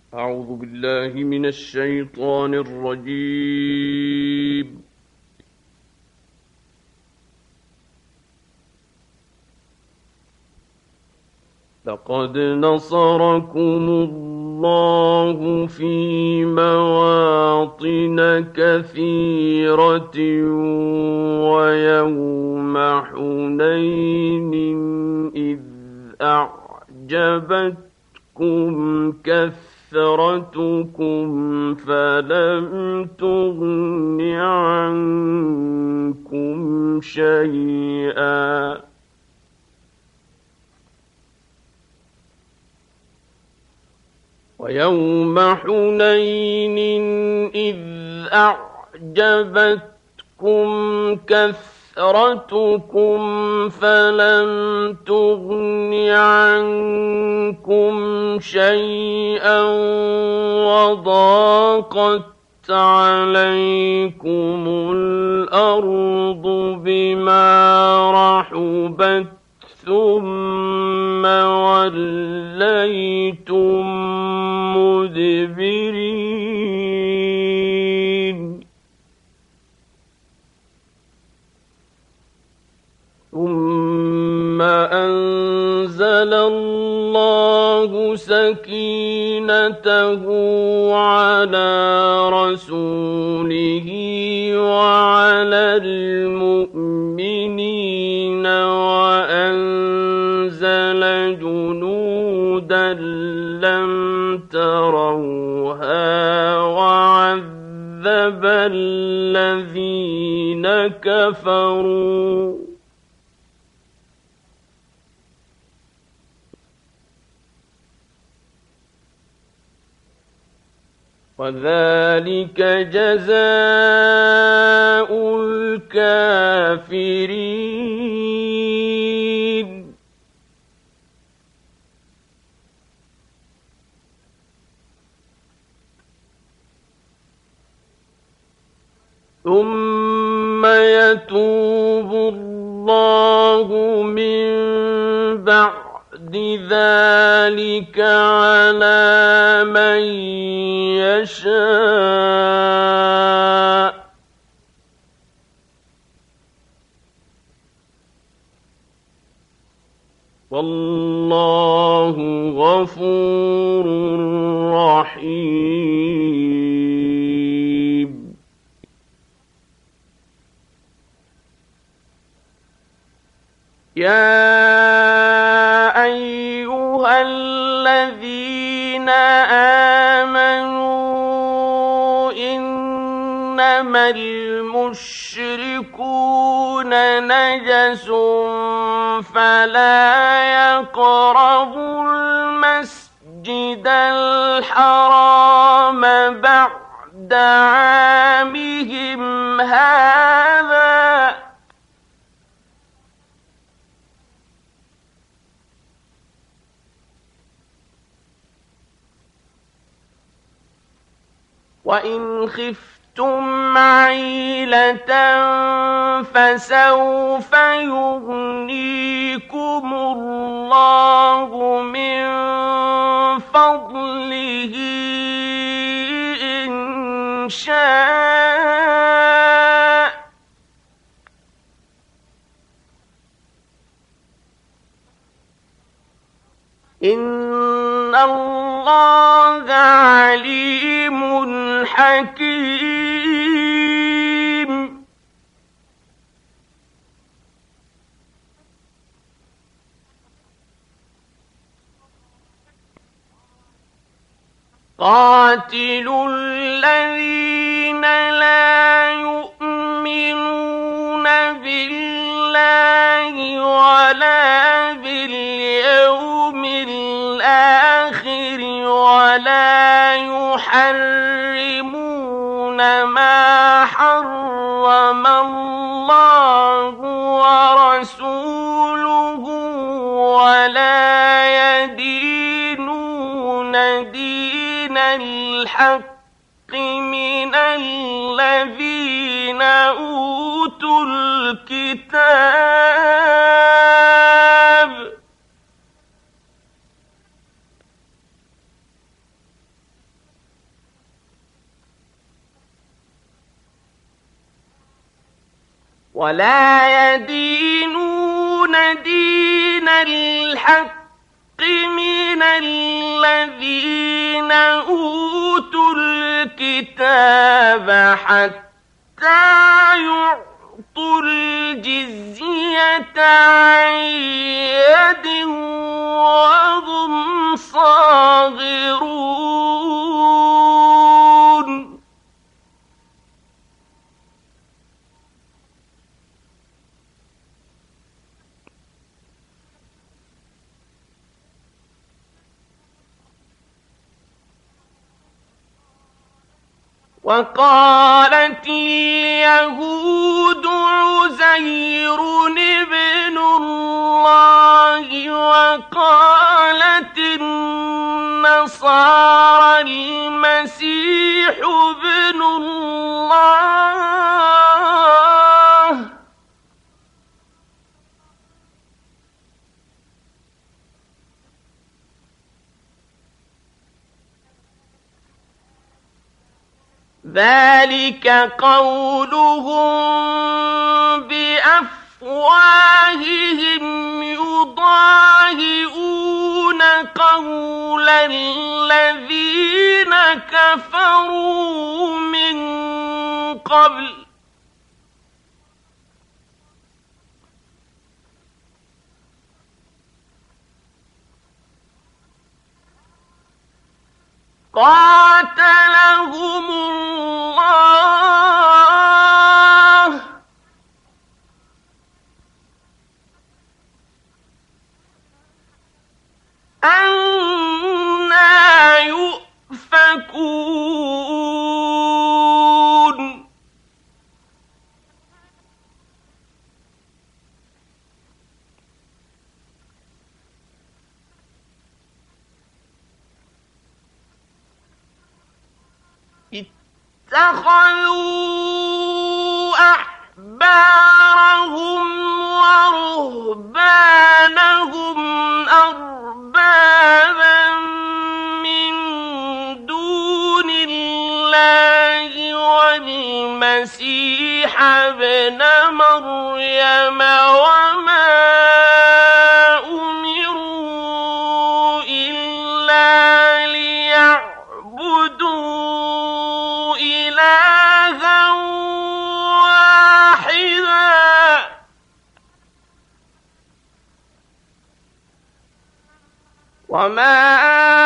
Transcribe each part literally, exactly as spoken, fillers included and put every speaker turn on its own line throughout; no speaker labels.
أعوذ بالله من الشيطان الرجيم. لقد نصركم الله في مواطن كثيرة ويوم حنين إذ أعجبتكم كثرتكم فلم تغن عنكم شيئا ويوم حنين إذ أعجبتكم كثرتكم فلم تغن عنكم شيئا وضاقت عليكم الأرض بما رحبت ثم وليتم مدبرين ثم أنزل الله سكينته على رسوله وعلى المؤمنين وأنزل جنودا لم تروها وعذب الذين كفروا وذلك جزاء الكافرين. ثم يتوب الله من بعد ذلك على من يشاء والله غفور رحيم. يا أيها الذين آمنوا إنما المشركون نجس فلا يقربوا المسجد الحرام بعد عامهم هذا وإن خفتم عيلة فسوف يغنيكم الله من فضله إن شاء إن الله عليم حكيم. قاتلوا الذين لا يؤمنون بالله ولا باليوم الآخر ولا يحرمون ما حرم الله ورسوله ولا يدينون دين الحق من الذين أوتوا الكتاب ولا يدينون دين الحق من الذين أوتوا الكتاب حتى يعطوا الجزية عن يد وهم صاغرون. وقالت اليهود عزير ابن الله وقالت النصارى المسيح ابن الله ذلك قولهم بأفواههم يضاهئون قول الذين كفروا من قبل قاتلهم الله أنى يؤفكون. اتخذوا أحبارهم ورهبانهم أربابا من دون الله والمسيح ابن مريم وما أمروا إلا ليعبدوا إلها واحدا وما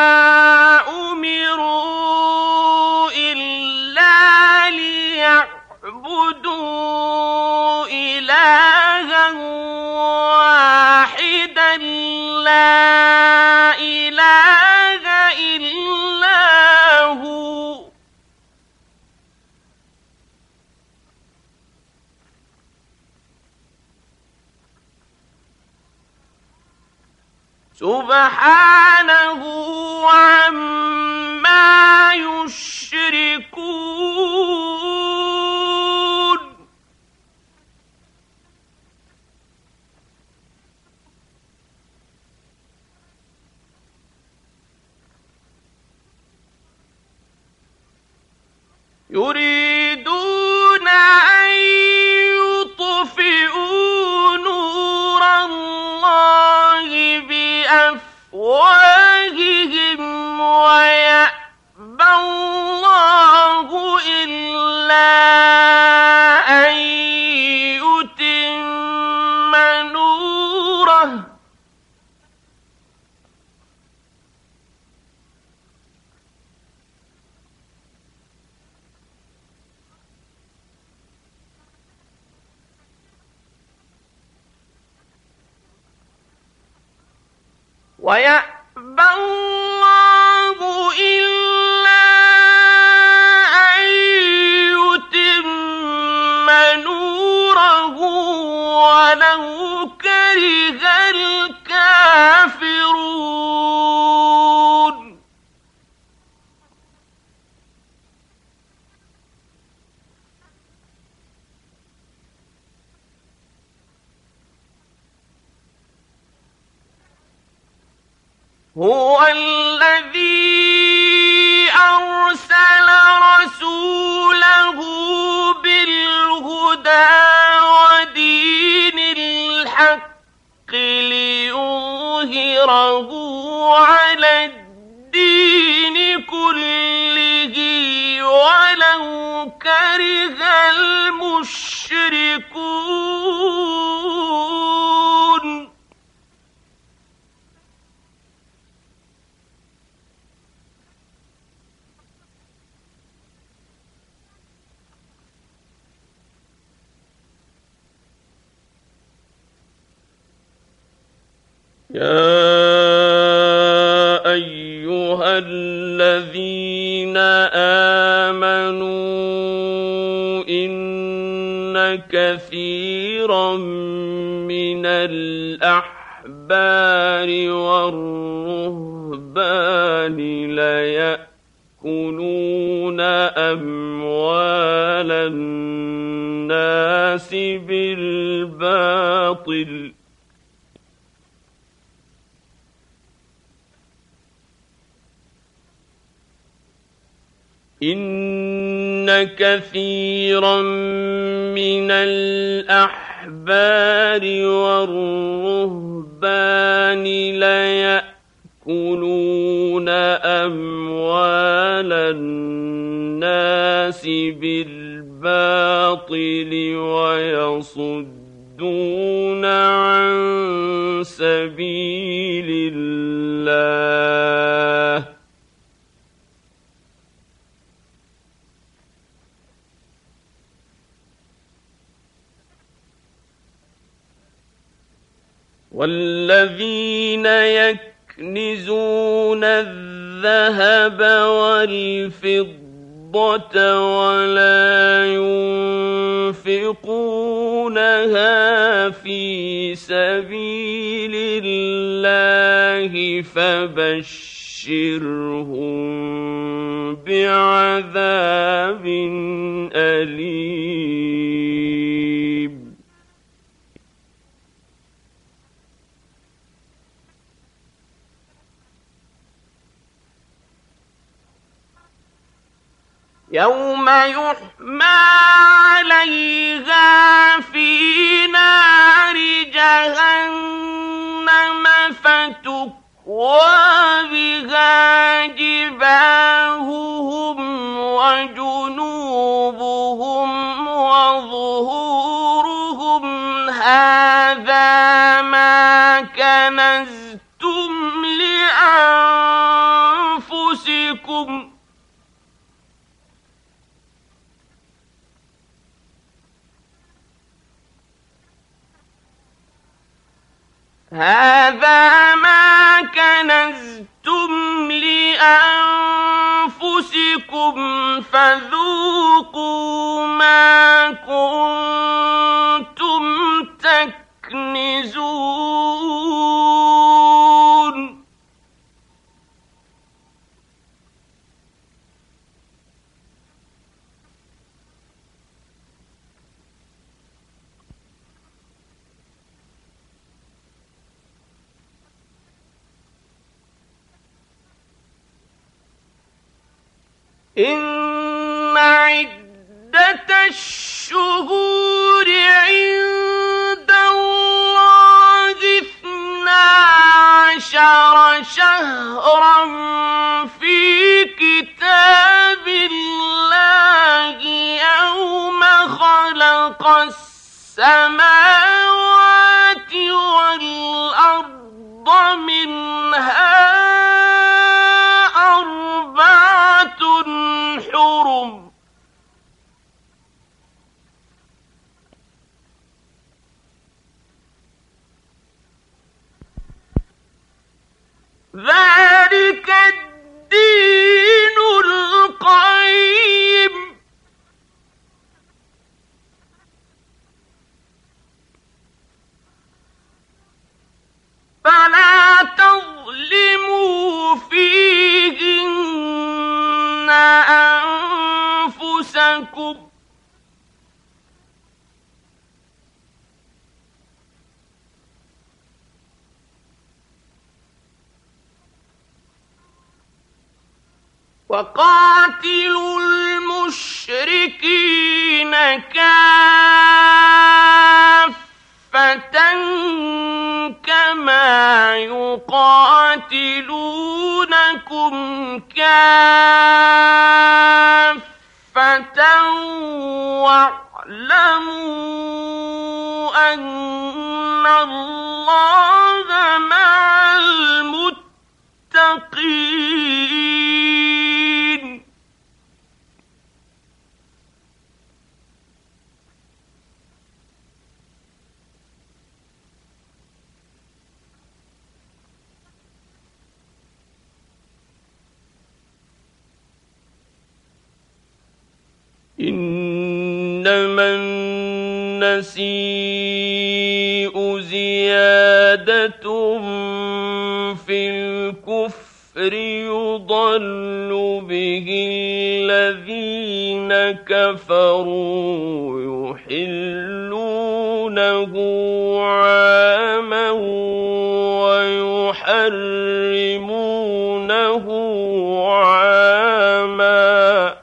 أمروا إلا ليعبدوا إلها واحدا لا إله إلا هو سبحانه عما يشركون. يريدون أن يطفئوا نور الله بأفواههم ويأبى الله إلا أن يتم نوره ويأبى الله إلا أن يتم نوره ولو كره الكافرون. هو الذي أرسل رسوله بالهدى المشركون يا أيها الذين آمنوا إن كثيرا من الأحبار والرهبان ليأكلون أموال الناس بالباطل إن كثيرا من الأحبار والرهبان ليأكلون أموال الناس بالباطل ويصدون عن سبيل الله والذين يكنزون الذهب والفضة ولا ينفقونها في سبيل الله فبشرهم بعذاب أليم يوم يحمى عليها في نار جهنم فتكوى بها جباههم وجنوبهم وظهورهم هذا ما كنزتم لأنفسكم هذا ما كنزتم لأنفسكم فذوقوا ما كنتم تكنزون إن عدة الشهور عند الله اثنا عشر شهرا في كتاب الله يوم خلق السماوات والأرض منها حرم ذلك الدين القيم فلا تظلموا فيهن أنفسكم وقاتلوا المشركين كافة كما يقاتلونكم كافة واعلموا أَنَّ اللَّهَ مَعَ الْمُتَّقِينَ إِنَّمَا النَّسِيءُ زِيَادَةٌ فِي الْكُفْرِ يُضَلُّ بِهِ الَّذِينَ كَفَرُوا يُحِلُّونَهُ عَامًا وَيُحَرِّمُونَهُ عَامًا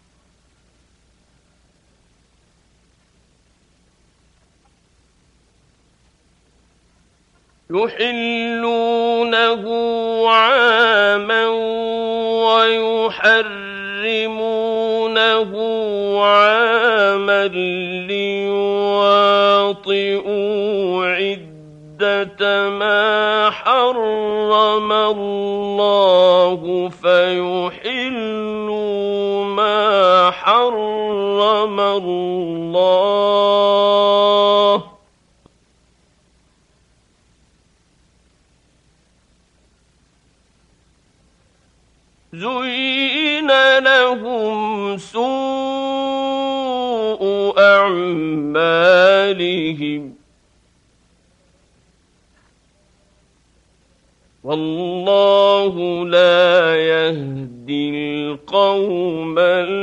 يحلونه عاما ويحرمونه عاما ليواطئوا عدة ما حرم الله فيحلوا ما حرم الله زُيِّنَ لَهُمْ سُوءُ أَعْمَالِهِمْ وَاللَّهُ لَا يَهْدِي الْقَوْمَ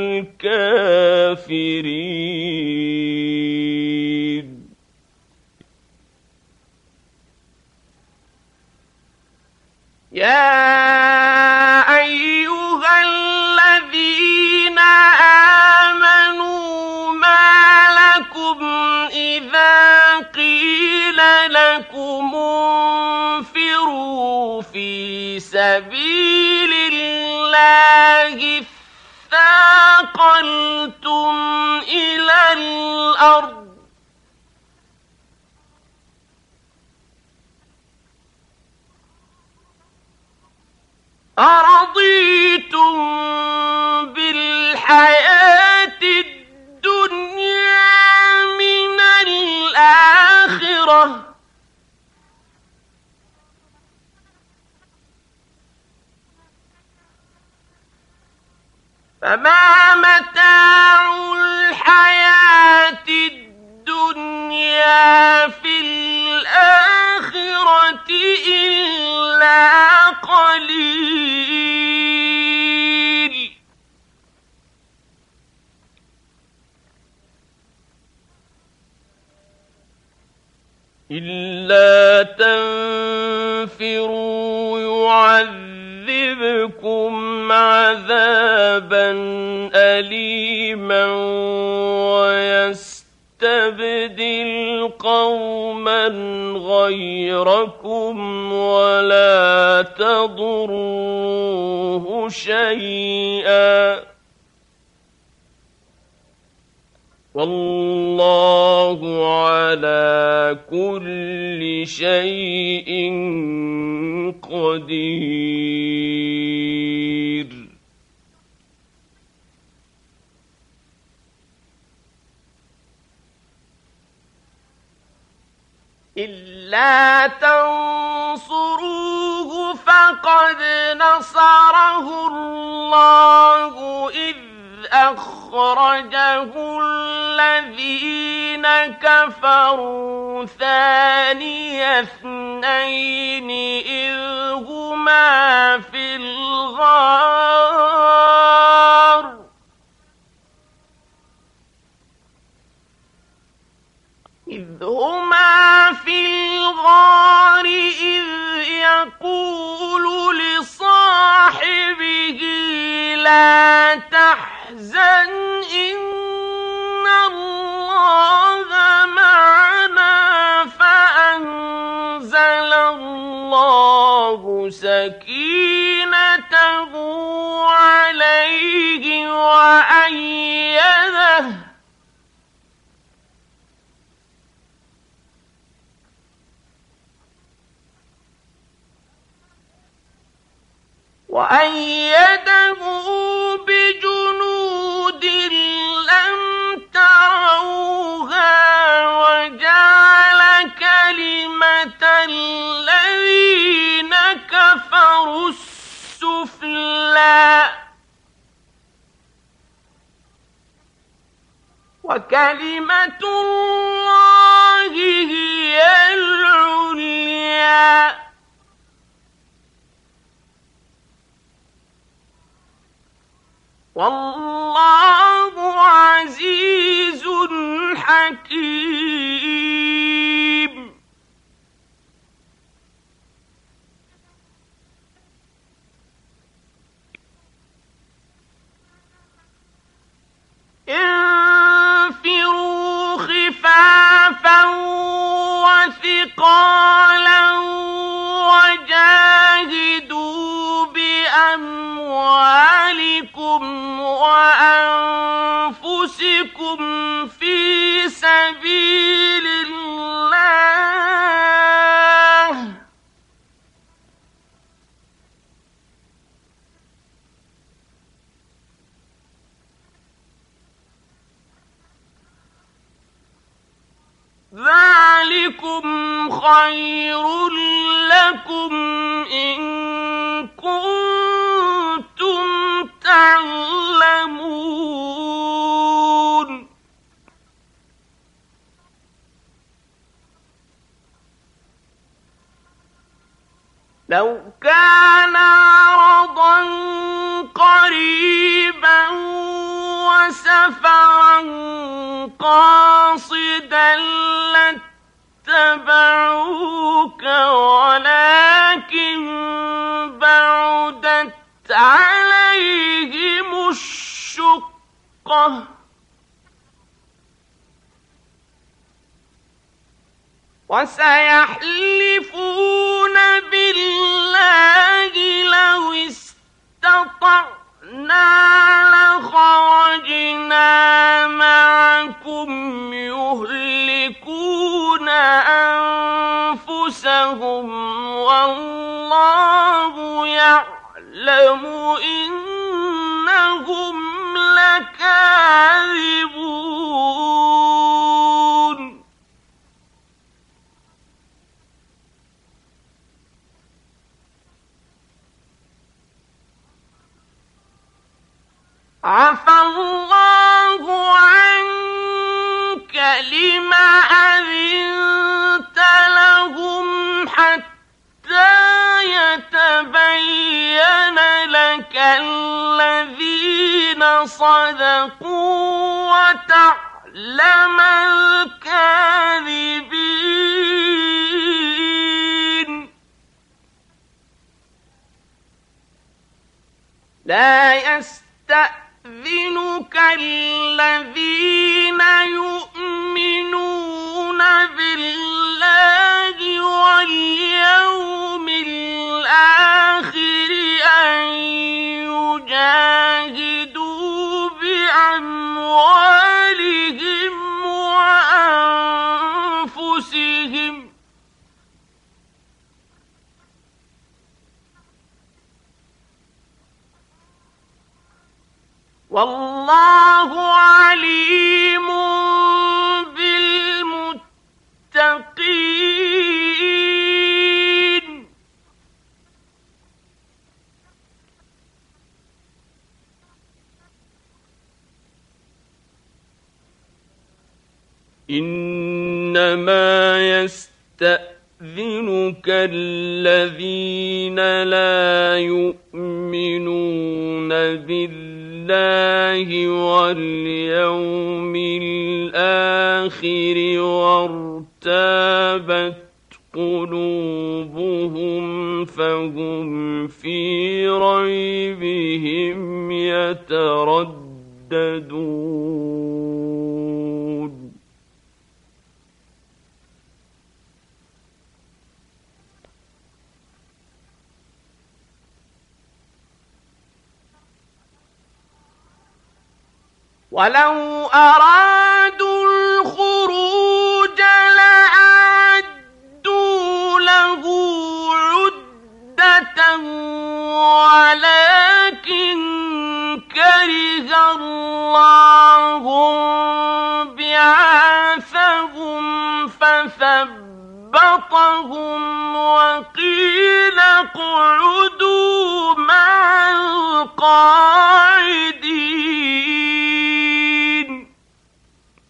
الْكَافِرِينَ يَا أَيُّهَا الَّذِينَ آمَنُوا مَا لَكُمْ إِذَا قِيلَ لَكُمُ انفِرُوا فِي سَبِيلِ اللَّهِ اثَّاقَلْتُمْ إِلَى الْأَرْضِ أَرَضِيتُم بِالْحَيَاةِ الدُّنْيَا مِنَ الْآخِرَةِ فَمَا مَتَاعُ الْحَيَاةِ الدُّنْيَا فِي الْآخِرَةِ إِلَّا قَلِيلٌ إِلَّا تَنفِرُوا يُعَذِّبْكُمْ عَذَابًا أَلِيمًا وَيَسْتَبْدِلْ قَوْمًا غَيْرَكُمْ وَلَا تَضُرُّوهُ شَيْئًا وَاللَّهُ عَلَى كُلِّ شَيْءٍ قَدِيرٌ إِلَّا تَنصُرُوهُ فَقَدْ نَصَرَهُ اللَّهُ إِذْ أَخْرَجَهُ الَّذِينَ كَفَرُوا ثَانِيَ اثْنَيْنِ إِذْ هُمَا فِي الْغَارِ إِذْ هُمَا فِي الْغَارِ إِذْ يَقُولُ لِصَاحِبِهِ لَا تَحْزَنْ إِنَّ اللَّهَ مَعَنَا فَأَنزَلَ اللَّهُ سَكِينَتَهُ عَلَيْهِ وَأَيَّدَهُ وكلمة الله هي العليا والله عزيز حكيم. انفروا خفافا وثقالا وجاهدوا بأموالكم وأنفسكم في سبيل الله ذلكم خير لكم إن كنتم تعلمون. لو كان عرضا قريبا وسفرا قاصدا لاتبعوك ولكن بعدت عليهم الشقة وسيحلفون بالله لو استطعنا لخرجنا معكم يهلكون أنفسهم والله يعلم إنهم لكاذبون. عفى الله عنك لم أذنت لهم حتى يتبين لك الذين صدقوا وتعلم الكاذبين. لا يستأذنك الذين يؤمنون بالله واليوم الآخر أن يجاهدوا بأموالهم وأنفسهم والله عليم بالمتقين. إنما يستأذنك الذين لا يؤمنون بالله الله واليوم الآخر وارتابت قلوبهم فهم في ريبهم يترددون. ولو أرادوا الخروج لأعدوا له عدة ولكن كره الله بعاثهم فثبطهم وقيل اقعدوا مع القاعدين.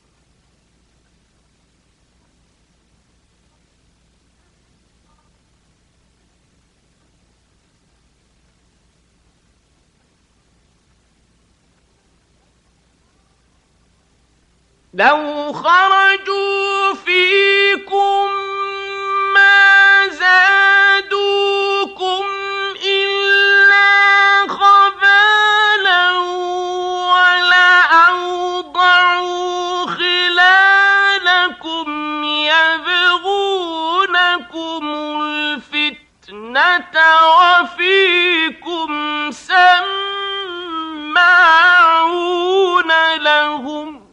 لو خرجوا فيكم ما زادوكم إلا خبالا ولأوضعوا خلالكم يبغونكم الفتنة وفيكم سماعون لهم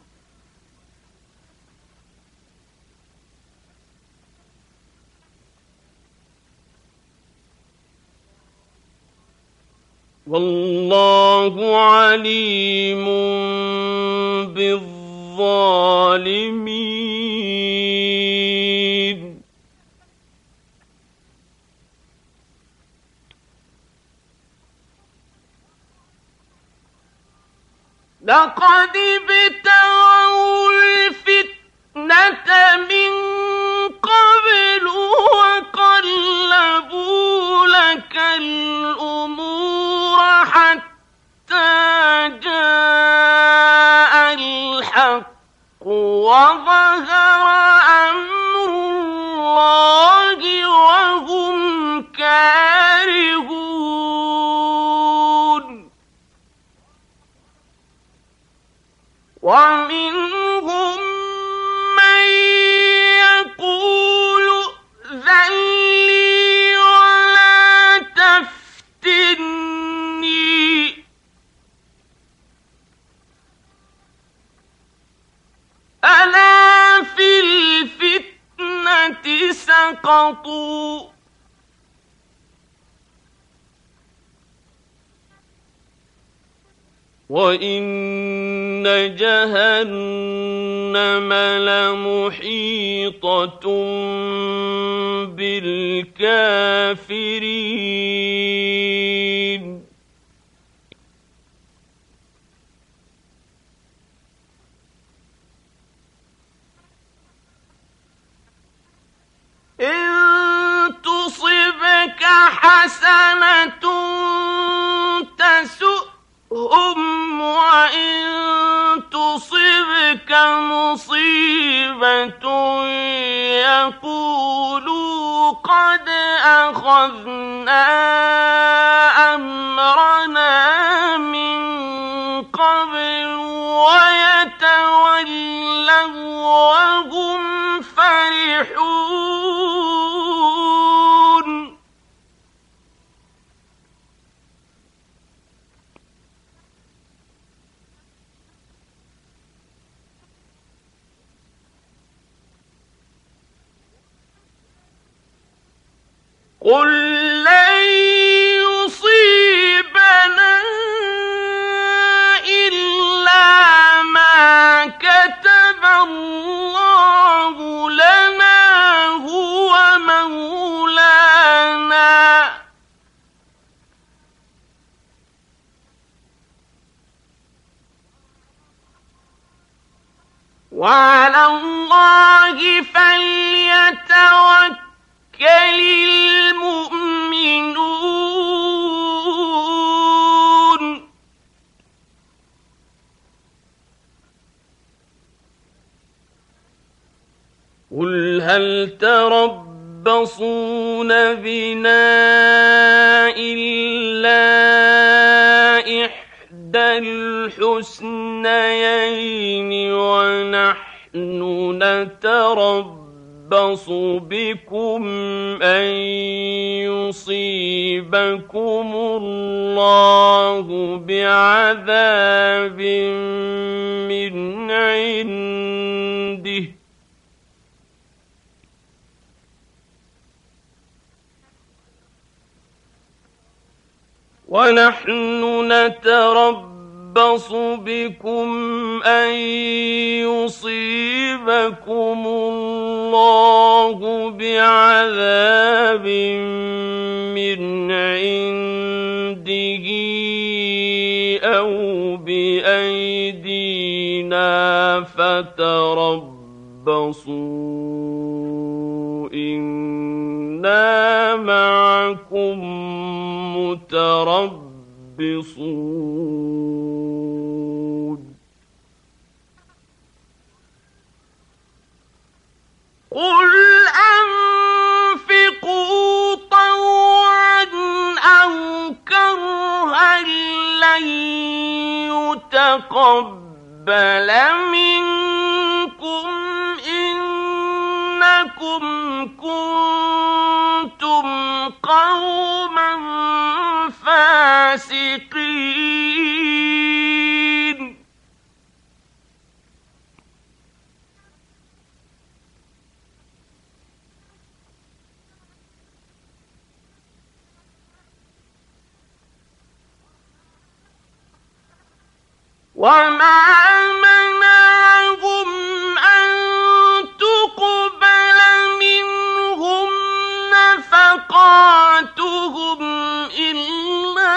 والله عليم بالظالمين. لقد ابتغوا الفتنة من قبل وقلبوا لك الأمور حتى جاء الحق وظهر أمر الله وهم كارهون. ومنهم من يقول ائذن لي ولا تفتني ألا في الفتنة سقطوا وإن جهنم لمحيطة بالكافرين. إن تصبك حسنة تسؤهم وإن تصبك مصيبة يقولوا قد أخذنا أمرنا من قبل ويتولوا وهم فرحون. قل لن يصيبنا إلا ما كتب الله لنا هو مولانا وعلى الله فليتوكل المؤمنون. قل هل تربصون بنا إلا إحدى الحسنيين ونحن نتربص بكم أن يصيبكم الله بعذاب من عنده ونحن نتربص بكم أن يصيبكم الله بعذاب من عنده أو بأيدينا فتربصوا إنا معكم متربصون. لن يتقبل منكم إنكم كنتم قوما فاسقين وما منعهم أن تقبل منهم نفقاتهم إلا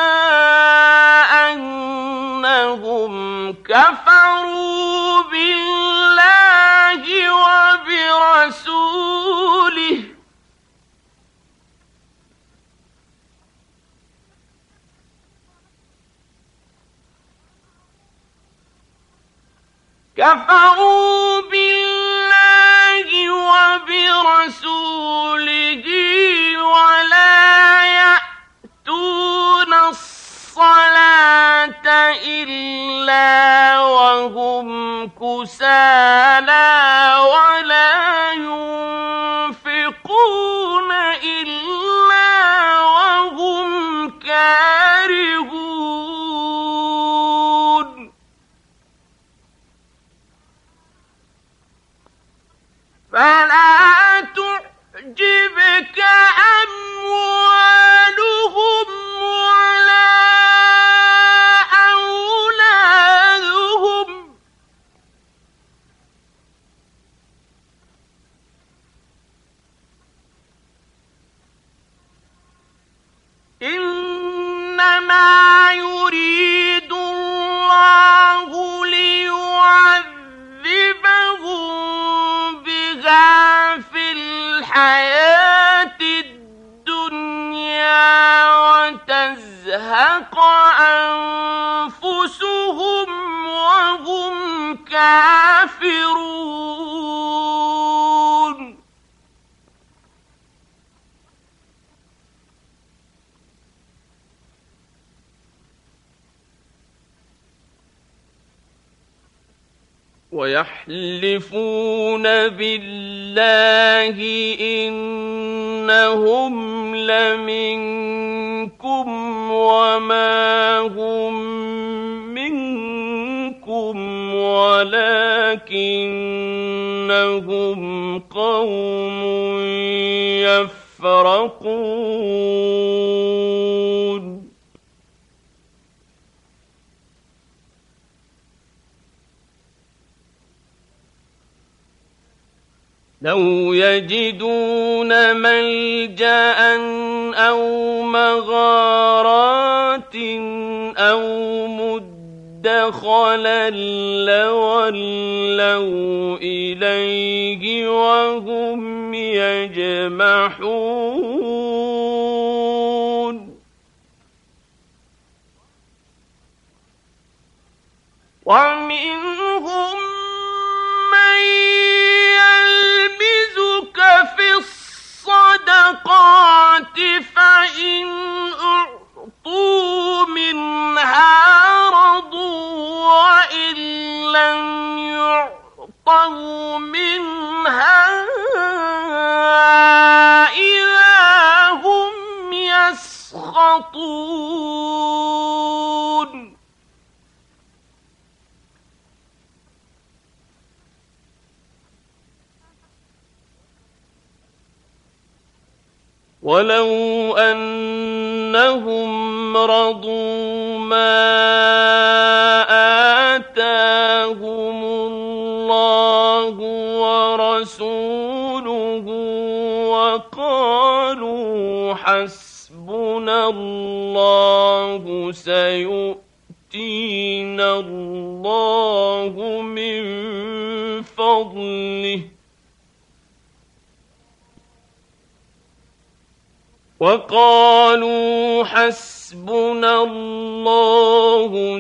أنهم كفروا بالله وبرسوله كفروا بالله وبرسوله ولا يأتون الصلاة إلا وهم كسالى ولا ينفقون إلا وهم كارهون فلا تعجبك أموالهم ولا أولادهم إنما يريد الله ليعذبهم بها في الحياة الدنيا وتزهق أنفسهم وهم كافرون ويحلفون بالله إنهم لمنكم وما هم منكم ولكنهم قوم يفرقون لو يجدون ملجأ أو مغارات أو مدخلا لولوا إليه وهم يجمحون ومنهم من يلمزك في الصدقات فإن أعطوا منها رضوا وإن لم يعطوا منها إذا هم يسخطون ولو أنهم رضوا ما آتاهم الله ورسوله وقالوا حسبنا الله سيؤتينا الله من فضله وقالوا حسبنا الله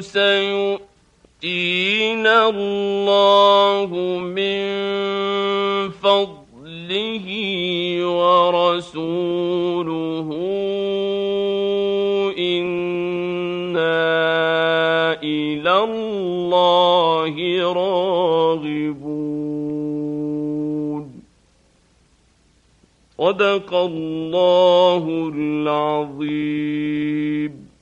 سيؤتينا الله من فضله ورسوله إنا صدق الله العظيم.